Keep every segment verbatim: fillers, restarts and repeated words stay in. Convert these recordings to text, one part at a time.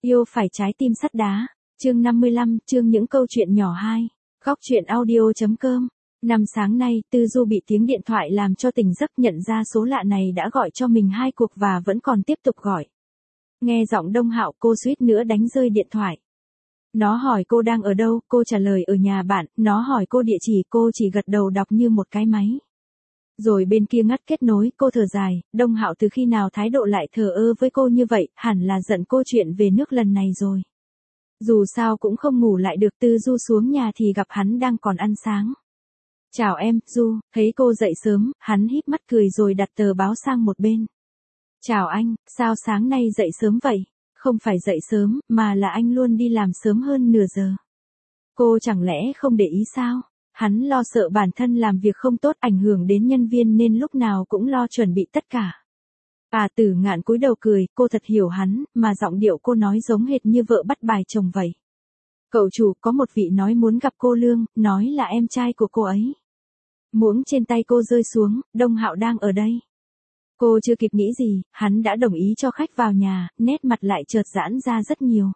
Yêu phải trái tim sắt đá. Chương năm mươi lăm, chương những câu chuyện nhỏ hai. Góc truyện audio.com. Năm sáng nay, Tư Du bị tiếng điện thoại làm cho tỉnh giấc, nhận ra số lạ này đã gọi cho mình hai cuộc và vẫn còn tiếp tục gọi. Nghe giọng Đông Hạo, cô suýt nữa đánh rơi điện thoại. Nó hỏi cô đang ở đâu, cô trả lời ở nhà bạn, nó hỏi cô địa chỉ, cô chỉ gật đầu đọc như một cái máy. Rồi bên kia ngắt kết nối, cô thở dài, Đông Hạo từ khi nào thái độ lại thờ ơ với cô như vậy, hẳn là giận cô chuyện về nước lần này rồi. Dù sao cũng không ngủ lại được. Tư Du xuống nhà thì gặp hắn đang còn ăn sáng. Chào em, Du, thấy cô dậy sớm, hắn híp mắt cười rồi đặt tờ báo sang một bên. Chào anh, sao sáng nay dậy sớm vậy? Không phải dậy sớm, mà là anh luôn đi làm sớm hơn nửa giờ. Cô chẳng lẽ không để ý sao? Hắn lo sợ bản thân làm việc không tốt ảnh hưởng đến nhân viên nên lúc nào cũng lo chuẩn bị tất cả. À, Tử Ngạn cúi đầu cười, cô thật hiểu hắn, mà giọng điệu cô nói giống hệt như vợ bắt bài chồng vậy. Cậu chủ, có một vị nói muốn gặp cô Lương, nói là em trai của cô ấy. Muỗng trên tay cô rơi xuống, Đông Hạo đang ở đây. Cô chưa kịp nghĩ gì, hắn đã đồng ý cho khách vào nhà, nét mặt lại chợt giãn ra rất nhiều.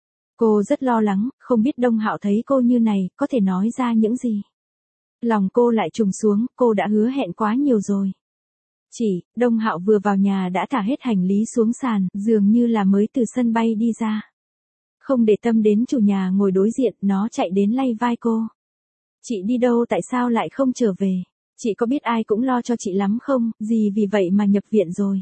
Cô rất lo lắng, không biết Đông Hạo thấy cô như này, có thể nói ra những gì. Lòng cô lại trùng xuống, cô đã hứa hẹn quá nhiều rồi. Chỉ, Đông Hạo vừa vào nhà đã thả hết hành lý xuống sàn, dường như là mới từ sân bay đi ra. Không để tâm đến chủ nhà ngồi đối diện, nó chạy đến lay vai cô. Chị đi đâu, tại sao lại không trở về? Chị có biết ai cũng lo cho chị lắm không, gì vì vậy mà nhập viện rồi.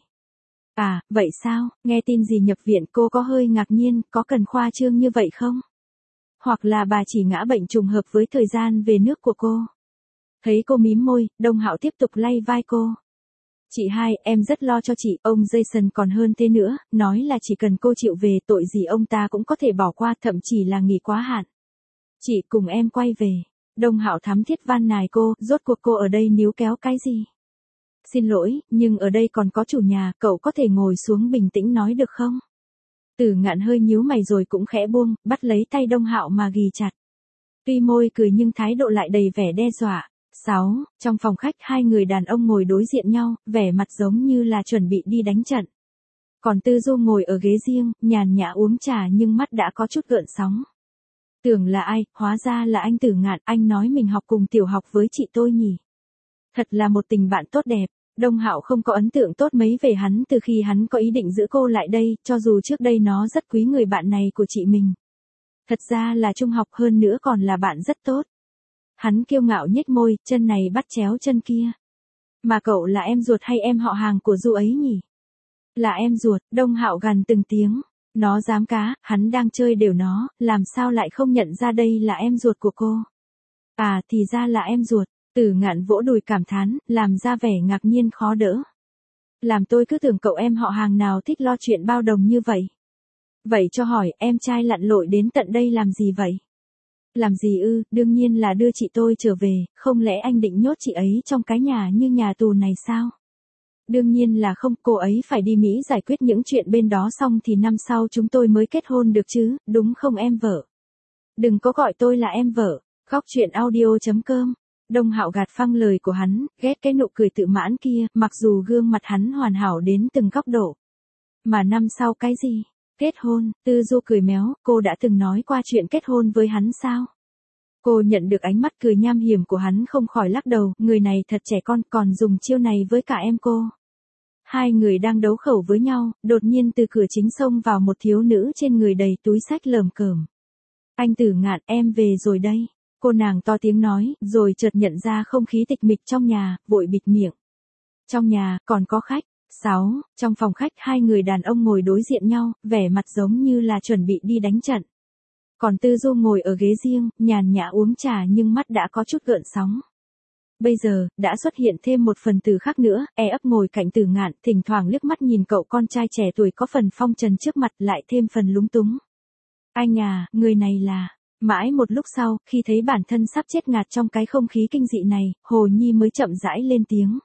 À, vậy sao, nghe tin gì nhập viện, cô có hơi ngạc nhiên, có cần khoa trương như vậy không? Hoặc là bà chỉ ngã bệnh trùng hợp với thời gian về nước của cô? Thấy cô mím môi, Đông Hạo tiếp tục lay vai cô. Chị hai, em rất lo cho chị, ông Jason còn hơn thế nữa, nói là chỉ cần cô chịu về, tội gì ông ta cũng có thể bỏ qua, thậm chí là nghỉ quá hạn. Chị cùng em quay về. Đông Hạo thắm thiết van nài cô, rốt cuộc cô ở đây níu kéo cái gì? Xin lỗi, nhưng ở đây còn có chủ nhà, cậu có thể ngồi xuống bình tĩnh nói được không? Tử Ngạn hơi nhíu mày rồi cũng khẽ buông, bắt lấy tay Đông Hạo mà ghì chặt. Tuy môi cười nhưng thái độ lại đầy vẻ đe dọa. sáu. Trong phòng khách, hai người đàn ông ngồi đối diện nhau, vẻ mặt giống như là chuẩn bị đi đánh trận. Còn Tư Du ngồi ở ghế riêng, nhàn nhã uống trà nhưng mắt đã có chút gợn sóng. Tưởng là ai, hóa ra là anh Tử Ngạn, anh nói mình học cùng tiểu học với chị tôi nhỉ. Thật là một tình bạn tốt đẹp. Đông Hạo không có ấn tượng tốt mấy về hắn từ khi hắn có ý định giữ cô lại đây, cho dù trước đây nó rất quý người bạn này của chị mình. Thật ra là trung học, hơn nữa còn là bạn rất tốt. Hắn kiêu ngạo nhếch môi, chân này bắt chéo chân kia. Mà cậu là em ruột hay em họ hàng của Du ấy nhỉ? Là em ruột, Đông Hạo gằn từng tiếng. Nó dám cá, hắn đang chơi đều nó, làm sao lại không nhận ra đây là em ruột của cô? À, thì ra là em ruột. Tử Ngạn vỗ đùi cảm thán, làm ra vẻ ngạc nhiên khó đỡ. Làm tôi cứ tưởng cậu em họ hàng nào thích lo chuyện bao đồng như vậy. Vậy cho hỏi, em trai lặn lội đến tận đây làm gì vậy? Làm gì ư, đương nhiên là đưa chị tôi trở về, không lẽ anh định nhốt chị ấy trong cái nhà như nhà tù này sao? Đương nhiên là không, cô ấy phải đi Mỹ giải quyết những chuyện bên đó xong thì năm sau chúng tôi mới kết hôn được chứ, đúng không em vợ? Đừng có gọi tôi là em vợ. Góc truyện audio.com. Đông Hạo gạt phăng lời của hắn, ghét cái nụ cười tự mãn kia, mặc dù gương mặt hắn hoàn hảo đến từng góc độ. Mà năm sau cái gì? Kết hôn. Tư Du cười méo, cô đã từng nói qua chuyện kết hôn với hắn sao? Cô nhận được ánh mắt cười nham hiểm của hắn không khỏi lắc đầu, người này thật trẻ con, còn dùng chiêu này với cả em cô. Hai người đang đấu khẩu với nhau, đột nhiên từ cửa chính xông vào một thiếu nữ trên người đầy túi xách lởm cởm. Anh Tử Ngạn, em về rồi đây. Cô nàng to tiếng nói, rồi chợt nhận ra không khí tịch mịch trong nhà, vội bịt miệng. Trong nhà, còn có khách. sáu. Trong phòng khách, hai người đàn ông ngồi đối diện nhau, vẻ mặt giống như là chuẩn bị đi đánh trận. Còn Tư Du ngồi ở ghế riêng, nhàn nhã uống trà nhưng mắt đã có chút gợn sóng. Bây giờ, đã xuất hiện thêm một phần tử khác nữa, e ấp ngồi cạnh Tử Ngạn, thỉnh thoảng liếc mắt nhìn cậu con trai trẻ tuổi có phần phong trần trước mặt, lại thêm phần lúng túng. Anh à, người này là... Mãi một lúc sau, khi thấy bản thân sắp chết ngạt trong cái không khí kinh dị này, Hồ Nhi mới chậm rãi lên tiếng.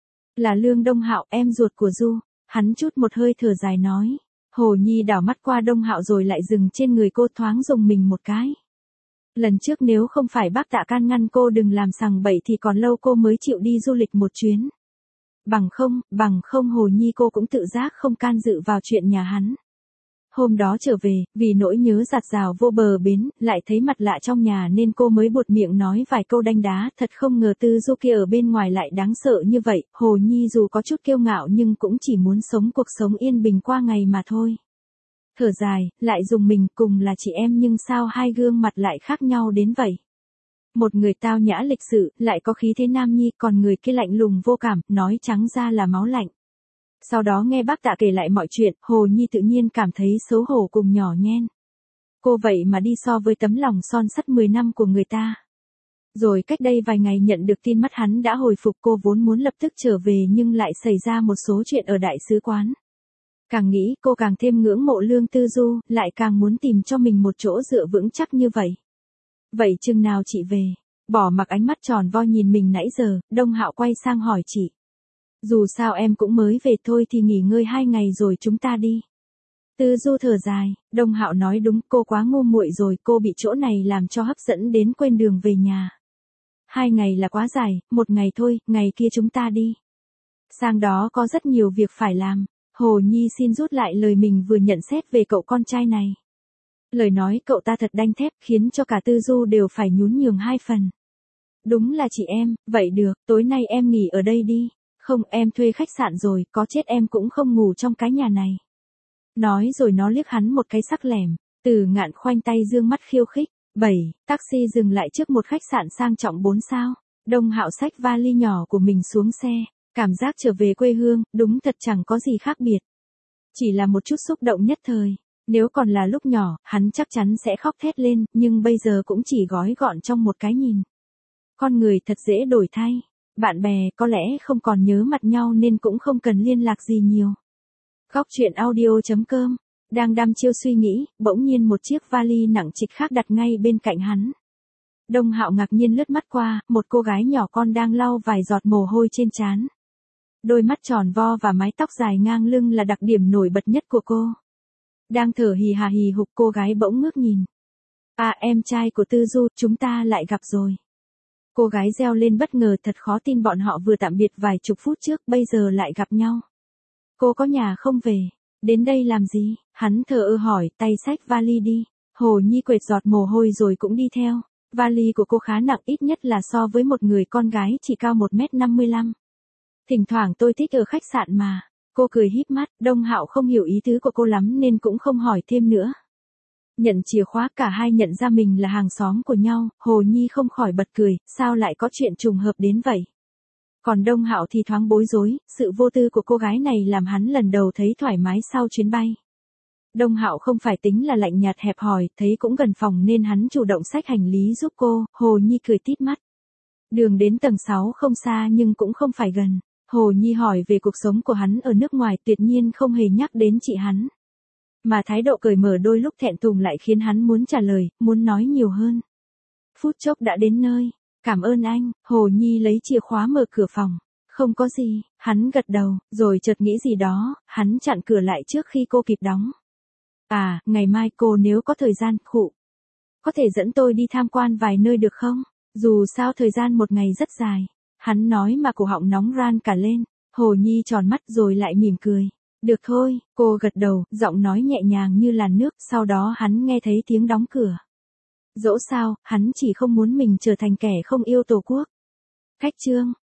Là Lương Đông Hạo, em ruột của Du. Hắn chút một hơi thở dài nói. Hồ Nhi đảo mắt qua Đông Hạo rồi lại dừng trên người cô, thoáng dùng mình một cái. Lần trước nếu không phải bác Tạ can ngăn cô đừng làm sằng bậy thì còn lâu cô mới chịu đi du lịch một chuyến. Bằng không, bằng không Hồ Nhi cô cũng tự giác không can dự vào chuyện nhà hắn. Hôm đó trở về, vì nỗi nhớ dạt dào vô bờ bến, lại thấy mặt lạ trong nhà nên cô mới buột miệng nói vài câu đanh đá, thật không ngờ Tư Du kia ở bên ngoài lại đáng sợ như vậy, Hồ Nhi dù có chút kiêu ngạo nhưng cũng chỉ muốn sống cuộc sống yên bình qua ngày mà thôi. Thở dài, lại dùng mình, cùng là chị em nhưng sao hai gương mặt lại khác nhau đến vậy. Một người tao nhã lịch sự, lại có khí thế nam nhi, còn người kia lạnh lùng vô cảm, nói trắng ra là máu lạnh. Sau đó nghe bác Tạ kể lại mọi chuyện, Hồ Nhi tự nhiên cảm thấy xấu hổ cùng nhỏ nhen. Cô vậy mà đi so với tấm lòng son sắt mười năm của người ta. Rồi cách đây vài ngày nhận được tin mắt hắn đã hồi phục, cô vốn muốn lập tức trở về nhưng lại xảy ra một số chuyện ở đại sứ quán. Càng nghĩ cô càng thêm ngưỡng mộ Lương Tư Du, lại càng muốn tìm cho mình một chỗ dựa vững chắc như vậy. Vậy chừng nào chị về? Bỏ mặc ánh mắt tròn vo nhìn mình nãy giờ, Đông Hạo quay sang hỏi chị. Dù sao em cũng mới về thôi thì nghỉ ngơi hai ngày rồi chúng ta đi. Tư Du thở dài, Đông Hạo nói đúng, cô quá ngu muội rồi, cô bị chỗ này làm cho hấp dẫn đến quên đường về nhà. Hai ngày là quá dài, một ngày thôi, ngày kia chúng ta đi. Sang đó có rất nhiều việc phải làm. Hồ Nhi xin rút lại lời mình vừa nhận xét về cậu con trai này. Lời nói cậu ta thật đanh thép khiến cho cả Tư Du đều phải nhún nhường hai phần. Đúng là chị em, vậy được, tối nay em nghỉ ở đây đi. Không, em thuê khách sạn rồi, có chết em cũng không ngủ trong cái nhà này. Nói rồi nó liếc hắn một cái sắc lẻm, Từ Ngạn khoanh tay dương mắt khiêu khích. Bảy, taxi dừng lại trước một khách sạn sang trọng bốn sao. Đông Hạo xách vali nhỏ của mình xuống xe. Cảm giác trở về quê hương, đúng thật chẳng có gì khác biệt. Chỉ là một chút xúc động nhất thời. Nếu còn là lúc nhỏ, hắn chắc chắn sẽ khóc thét lên, nhưng bây giờ cũng chỉ gói gọn trong một cái nhìn. Con người thật dễ đổi thay. Bạn bè có lẽ không còn nhớ mặt nhau nên cũng không cần liên lạc gì nhiều. Góc truyện audio chấm com. Đang đăm chiêu suy nghĩ, bỗng nhiên một chiếc vali nặng trịch khác đặt ngay bên cạnh hắn. Đông Hạo ngạc nhiên lướt mắt qua, một cô gái nhỏ con đang lau vài giọt mồ hôi trên trán. Đôi mắt tròn vo và mái tóc dài ngang lưng là đặc điểm nổi bật nhất của cô. Đang thở hì hà hì hục, cô gái bỗng ngước nhìn. À, em trai của Tư Du, chúng ta lại gặp rồi. Cô gái reo lên bất ngờ, thật khó tin bọn họ vừa tạm biệt vài chục phút trước, bây giờ lại gặp nhau. Cô có nhà không về? Đến đây làm gì? Hắn thờ ơ hỏi, tay xách vali đi. Hồ Nhi quệt giọt mồ hôi rồi cũng đi theo. Vali của cô khá nặng, ít nhất là so với một người con gái chỉ cao một mét năm mươi lăm. Thỉnh thoảng tôi thích ở khách sạn mà. Cô cười híp mắt, Đông Hạo không hiểu ý tứ của cô lắm nên cũng không hỏi thêm nữa. Nhận chìa khóa, cả hai nhận ra mình là hàng xóm của nhau, Hồ Nhi không khỏi bật cười, sao lại có chuyện trùng hợp đến vậy. Còn Đông Hạo thì thoáng bối rối, sự vô tư của cô gái này làm hắn lần đầu thấy thoải mái sau chuyến bay. Đông Hạo không phải tính là lạnh nhạt hẹp hòi, thấy cũng gần phòng nên hắn chủ động xách hành lý giúp cô, Hồ Nhi cười tít mắt. Đường đến tầng sáu không xa nhưng cũng không phải gần. Hồ Nhi hỏi về cuộc sống của hắn ở nước ngoài, tuyệt nhiên không hề nhắc đến chị hắn. Mà thái độ cởi mở đôi lúc thẹn thùng lại khiến hắn muốn trả lời, muốn nói nhiều hơn. Phút chốc đã đến nơi. Cảm ơn anh. Hồ Nhi lấy chìa khóa mở cửa phòng. Không có gì, hắn gật đầu, rồi chợt nghĩ gì đó, hắn chặn cửa lại trước khi cô kịp đóng. À, ngày mai cô nếu có thời gian, khụ. Có thể dẫn tôi đi tham quan vài nơi được không? Dù sao thời gian một ngày rất dài. Hắn nói mà cổ họng nóng ran cả lên. Hồ Nhi tròn mắt rồi lại mỉm cười. Được thôi, cô gật đầu, giọng nói nhẹ nhàng như làn nước, sau đó hắn nghe thấy tiếng đóng cửa. Dẫu sao, hắn chỉ không muốn mình trở thành kẻ không yêu Tổ quốc. Cách chương